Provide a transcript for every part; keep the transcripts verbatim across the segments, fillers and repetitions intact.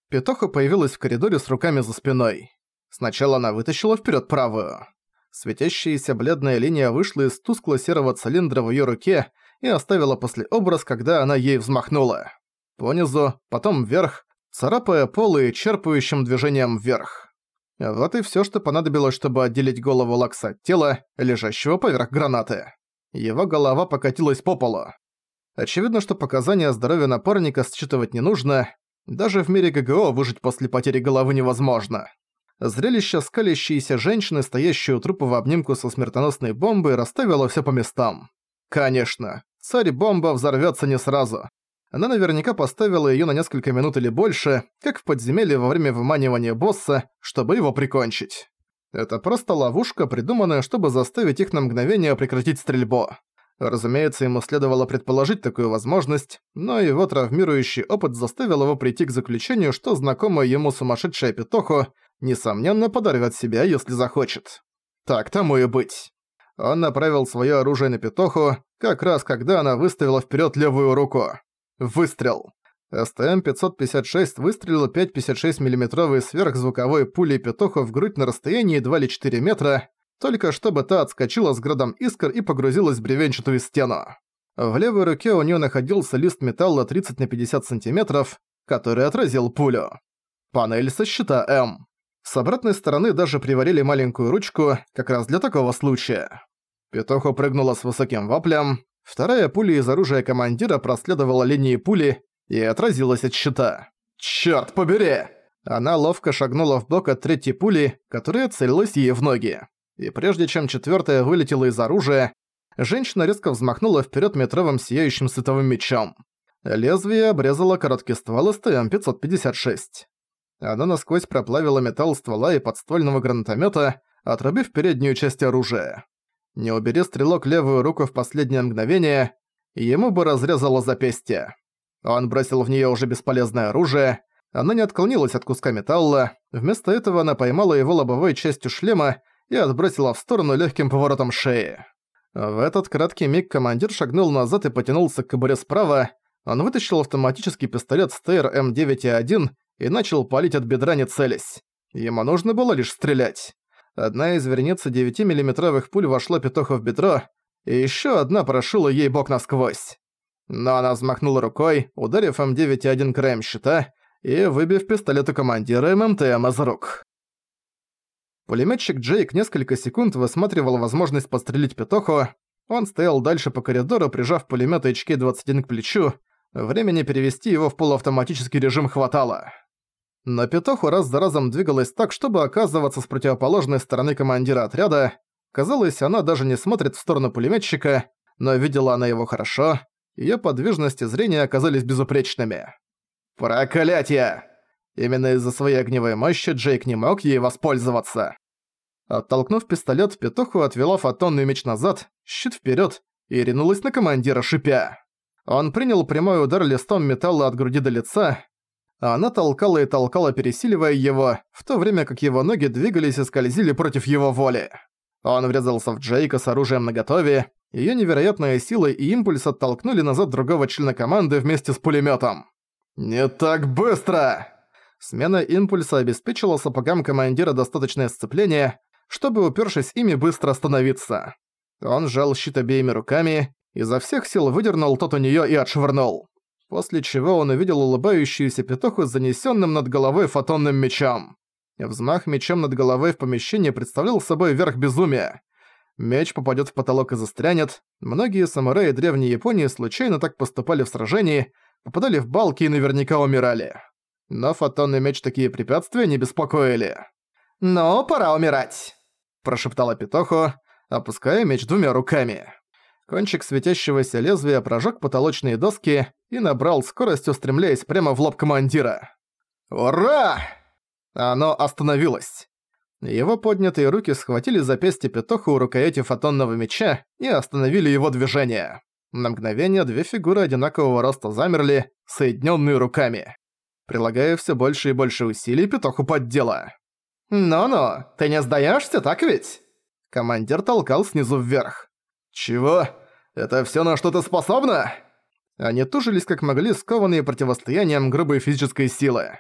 Петоха появилась в коридоре с руками за спиной. Сначала она вытащила вперед правую. Светящаяся бледная линия вышла из тускло-серого цилиндра в ее руке и оставила послеобраз, когда она ей взмахнула. Понизу, потом вверх, царапая пол и черпающим движением вверх. Вот и всё, что понадобилось, чтобы отделить голову Лакса от тела, лежащего поверх гранаты. Его голова покатилась по полу. Очевидно, что показания здоровья напарника считывать не нужно. Даже в мире ГГО выжить после потери головы невозможно. Зрелище скалящейся женщины, стоящей у трупа в обнимку со смертоносной бомбой, расставило всё по местам. Конечно, царь-бомба взорвётся не сразу. Она наверняка поставила её на несколько минут или больше, как в подземелье во время выманивания босса, чтобы его прикончить. Это просто ловушка, придуманная, чтобы заставить их на мгновение прекратить стрельбу. Разумеется, ему следовало предположить такую возможность, но его травмирующий опыт заставил его прийти к заключению, что знакомая ему сумасшедшая Петохо, несомненно, подорвет себя, если захочет. Так тому и быть. Он направил своё оружие на Петоху, как раз когда она выставила вперёд левую руку. Выстрел. эс тэ эм пятьсот пятьдесят шесть выстрелила пять пятьдесят шесть миллиметровой сверхзвуковой пулей Петоху в грудь на расстоянии два или четыре метра, только чтобы та отскочила с градом искр и погрузилась в бревенчатую стену. В левой руке у неё находился лист металла тридцать на пятьдесят сантиметров, который отразил пулю. Панель со щита М. С обратной стороны даже приварили маленькую ручку, как раз для такого случая. Петохо прыгнула с высоким воплем. Вторая пуля из оружия командира проследовала линии пули и отразилась от щита. «Чёрт побери!» Она ловко шагнула вбок от третьей пули, которая целилась ей в ноги. И прежде чем четвёртая вылетела из оружия, женщина резко взмахнула вперёд метровым сияющим световым мечом. Лезвие обрезало короткий ствол эс тэ эм пятьсот пятьдесят шесть. Оно насквозь проплавило металл ствола и подствольного гранатомёта, отрубив переднюю часть оружия. Не убери стрелок левую руку в последнее мгновение, ему бы разрезало запястье. Он бросил в неё уже бесполезное оружие, она не отклонилась от куска металла, вместо этого она поймала его лобовой частью шлема и отбросила в сторону лёгким поворотом шеи. В этот краткий миг командир шагнул назад и потянулся к кобуре справа, он вытащил автоматический пистолет Стейр эм девять и один и начал палить от бедра, не целясь. Ему нужно было лишь стрелять. Одна из вереницы девятимиллиметровых пуль вошла Петохо в бедро, и ещё одна прошила ей бок насквозь. Но она взмахнула рукой, ударив эм девять и один краем щита и выбив пистолет у командира эм эм тэ эм из рук. Пулемётчик Джейк несколько секунд высматривал возможность подстрелить Петохо. Он стоял дальше по коридору, прижав пулемёт эйч кей двадцать один к плечу. Времени перевести его в полуавтоматический режим хватало. Но Петохо раз за разом двигалась так, чтобы оказываться с противоположной стороны командира отряда. Казалось, она даже не смотрит в сторону пулемётчика, но видела она его хорошо. Её подвижность и зрение оказались безупречными. Проклятье! Именно из-за своей огневой мощи Джейк не мог ей воспользоваться. Оттолкнув пистолет, Петохо отвела фотонный меч назад, щит вперед и ринулась на командира, шипя. Он принял прямой удар листом металла от груди до лица, а она толкала и толкала, пересиливая его, в то время как его ноги двигались и скользили против его воли. Он врезался в Джейка с оружием наготове, её невероятная сила и импульс оттолкнули назад другого члена команды вместе с пулемётом. «Не так быстро!» Смена импульса обеспечила сапогам командира достаточное сцепление, чтобы, упёршись ими, быстро остановиться. Он сжал щит обеими руками, изо всех сил выдернул тот у неё и отшвырнул. После чего он увидел улыбающуюся Петоху с занесённым над головой фотонным мечом. Взмах мечом над головой в помещении представлял собой верх безумия. Меч попадёт в потолок и застрянет. Многие самураи древней Японии случайно так поступали в сражении, попадали в балки и наверняка умирали. Но фотонный меч такие препятствия не беспокоили. «Ну, пора умирать!» – прошептала Петохо, опуская меч двумя руками. Кончик светящегося лезвия прожёг потолочные доски и набрал скорость, устремляясь прямо в лоб командира. «Ура!» Оно остановилось. Его поднятые руки схватили запястье Петохо у рукояти фотонного меча и остановили его движение. На мгновение две фигуры одинакового роста замерли, соединённые руками. Прилагая всё больше и больше усилий, Петохо поддела. «Ну-ну, ты не сдаёшься, так ведь?» Командир толкал снизу вверх. «Чего? Это всё, на что ты способна?» Они тужились как могли, скованные противостоянием грубой физической силы.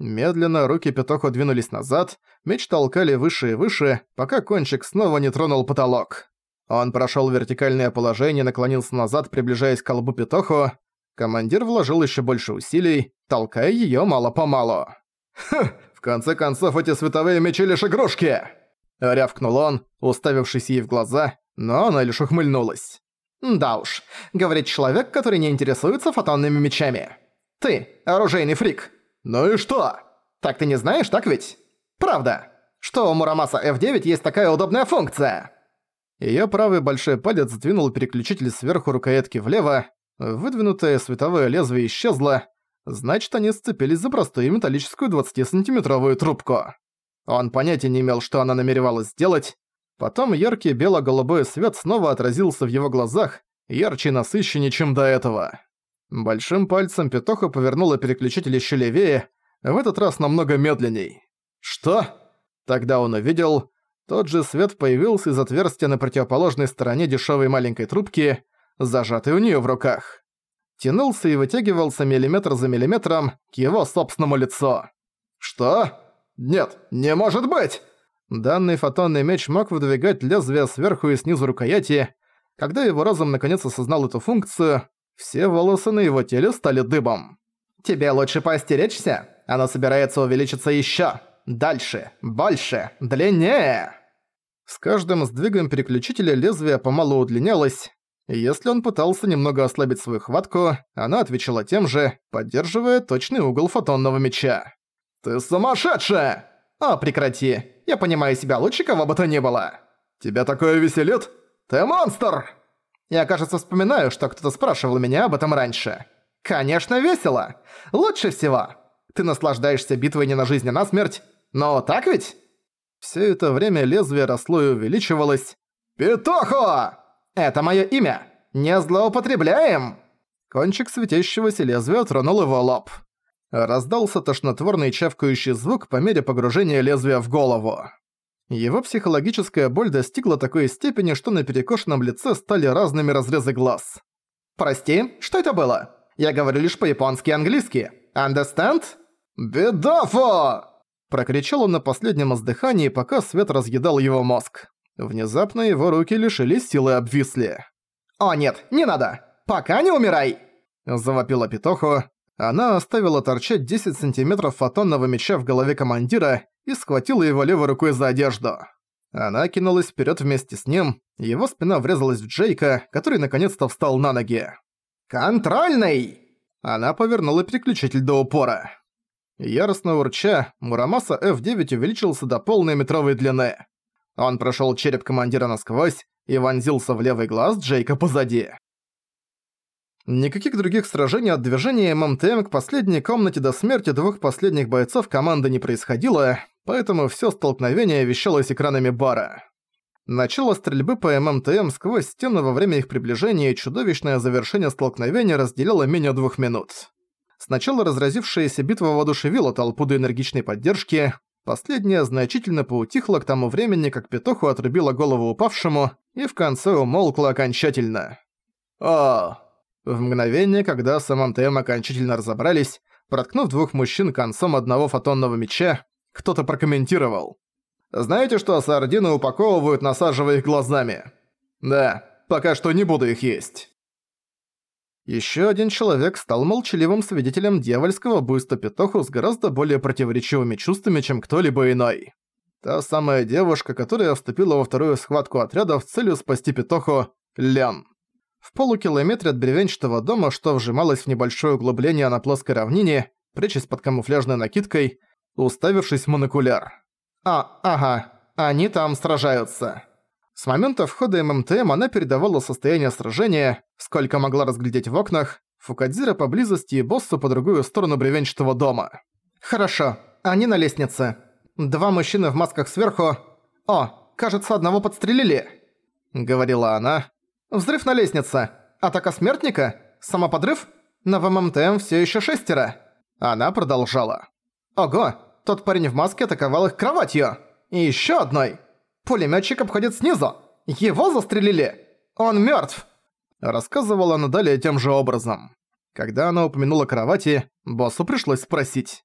Медленно руки Петохо двинулись назад, меч толкали выше и выше, пока кончик снова не тронул потолок. Он прошёл вертикальное положение и наклонился назад, приближаясь к колбу Петохо. Командир вложил ещё больше усилий, толкая её мало-помалу. «Хм, в конце концов эти световые мечи лишь игрушки!» Рявкнул он, уставившись ей в глаза, но она лишь ухмыльнулась. «Да уж, говорит человек, который не интересуется фотонными мечами. Ты, оружейный фрик!» «Ну и что?» «Так ты не знаешь, так ведь?» «Правда, что у Мурамаса эф девять есть такая удобная функция!» Её правый большой палец сдвинул переключитель сверху рукоятки влево, выдвинутое световое лезвие исчезло, значит, они сцепились за простую металлическую двадцатисантиметровую трубку. Он понятия не имел, что она намеревалась сделать. Потом яркий бело-голубой свет снова отразился в его глазах, ярче и насыщеннее, чем до этого. Большим пальцем Петохо повернула переключитель ещё левее, в этот раз намного медленней. «Что?» Тогда он увидел... Тот же свет появился из отверстия на противоположной стороне дешёвой маленькой трубки, зажатой у неё в руках. Тянулся и вытягивался миллиметр за миллиметром к его собственному лицу. «Что? Нет, не может быть!» Данный фотонный меч мог выдвигать лезвие сверху и снизу рукояти. Когда его разум наконец осознал эту функцию, все волосы на его теле стали дыбом. «Тебе лучше поостеречься, оно собирается увеличиться ещё. Дальше, больше, длиннее!» С каждым сдвигом переключителя лезвие помалу удлинялось. Если он пытался немного ослабить свою хватку, она отвечала тем же, поддерживая точный угол фотонного меча. «Ты сумасшедшая!» «О, прекрати! Я понимаю себя лучше, кого бы то ни было!» «Тебя такое веселит? Ты монстр!» Я, кажется, вспоминаю, что кто-то спрашивал меня об этом раньше. «Конечно, весело! Лучше всего! Ты наслаждаешься битвой не на жизнь, а на смерть, но так ведь?» Всё это время лезвие росло и увеличивалось. «Петохо! Это моё имя! Не злоупотребляем!» Кончик светящегося лезвия тронул его лоб. Раздался тошнотворный чавкающий звук по мере погружения лезвия в голову. Его психологическая боль достигла такой степени, что на перекошенном лице стали разными разрезы глаз. «Прости, что это было? Я говорю лишь по-японски и английски. Understand?» «Бедафо!» Прокричал он на последнем издыхании, пока свет разъедал его мозг. Внезапно его руки лишились силы и обвисли. «О нет, не надо! Пока не умирай!» Завопила Петохо. Она оставила торчать десять сантиметров фотонного меча в голове командира и схватила его левой рукой за одежду. Она кинулась вперед вместе с ним, его спина врезалась в Джейка, который наконец-то встал на ноги. «Контрольный!» Она повернула переключитель до упора. Яростно урча, Мурамаса эф девять увеличился до полной метровой длины. Он прошёл череп командира насквозь и вонзился в левый глаз Джейка позади. Никаких других сражений от движения эм эм тэ эм к последней комнате до смерти двух последних бойцов команды не происходило, поэтому всё столкновение вещалось экранами бара. Начало стрельбы по эм эм тэ эм сквозь стену во время их приближения и чудовищное завершение столкновения разделяло менее двух минут. Сначала разразившаяся битва воодушевила толпу до энергичной поддержки, последняя значительно поутихла к тому времени, как Петоху отрубила голову упавшему и в конце умолкла окончательно. «О!» В мгновение, когда с эм эм тэ эм окончательно разобрались, проткнув двух мужчин концом одного фотонного меча, кто-то прокомментировал. «Знаете, что сардины упаковывают, насаживая их глазами? Да, пока что не буду их есть». Ещё один человек стал молчаливым свидетелем дьявольского буйства Петоху с гораздо более противоречивыми чувствами, чем кто-либо иной. Та самая девушка, которая вступила во вторую схватку отрядов с целью спасти Петоху, Лян. В полукилометре от бревенчатого дома, что вжималось в небольшое углубление на плоской равнине, прячась под камуфляжной накидкой, уставившись в монокуляр. «А, ага, они там сражаются». С момента входа эм эм тэ эм она передавала состояние сражения, сколько могла разглядеть в окнах, Фукадзира поблизости и боссу по другую сторону бревенчатого дома. «Хорошо, они на лестнице. Два мужчины в масках сверху. О, кажется, одного подстрелили», — говорила она. «Взрыв на лестнице. Атака смертника? Самоподрыв? Но в эм эм тэ эм всё ещё шестеро». Она продолжала. «Ого, тот парень в маске атаковал их кроватью. И ещё одной. Пулемётчик обходит снизу. Его застрелили. Он мёртв». Рассказывала она далее тем же образом. Когда она упомянула кровати, боссу пришлось спросить.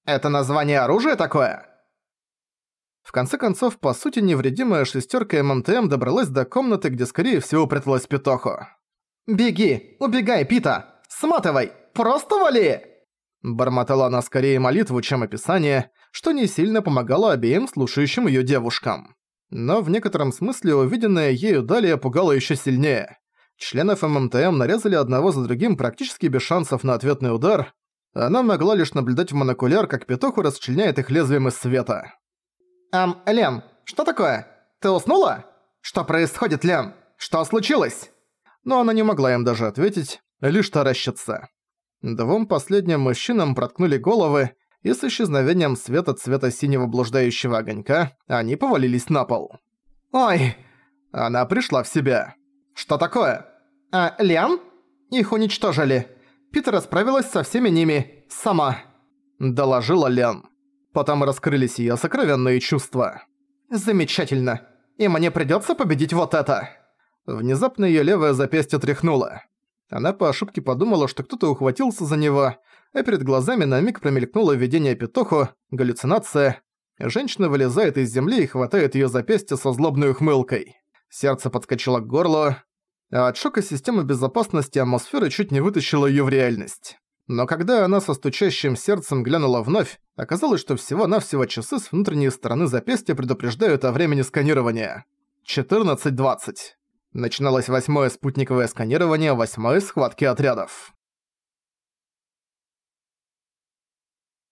Это название оружия такое? В конце концов, по сути, невредимая шестерка ММТМ добралась до комнаты, где, скорее всего, пряталась Петохо. «Беги! Убегай, Пита! Сматывай! Просто вали!» Бормотала она скорее молитву, чем описание, что не сильно помогало обеим слушающим её девушкам. Но в некотором смысле увиденное ею далее пугало ещё сильнее. Членов ММТМ нарезали одного за другим практически без шансов на ответный удар. Она могла лишь наблюдать в монокуляр, как Петоху расчленяет их лезвием из света. «Ам, Лем, что такое? Ты уснула? Что происходит, Лем? Что случилось?» Но она не могла им даже ответить, лишь таращиться. Двум последним мужчинам проткнули головы, и с исчезновением света цвета синего блуждающего огонька они повалились на пол. «Ой!» Она пришла в себя. «Что такое?» «А, Лем? Их уничтожили. Пита расправилась со всеми ними. Сама», — доложила Лен. Потом раскрылись её сокровенные чувства. «Замечательно. И мне придётся победить вот это». Внезапно её левое запястье тряхнуло. Она по ошибке подумала, что кто-то ухватился за него, а перед глазами на миг промелькнуло видение Петоху, галлюцинация. Женщина вылезает из земли и хватает её запястье со злобной ухмылкой. Сердце подскочило к горлу, а от шока системы безопасности атмосферы чуть не вытащила её в реальность. Но когда она со стучащим сердцем глянула вновь, оказалось, что всего-навсего часы с внутренней стороны запястья предупреждают о времени сканирования. четырнадцать двадцать. Начиналось восьмое спутниковое сканирование восьмой схватки отрядов.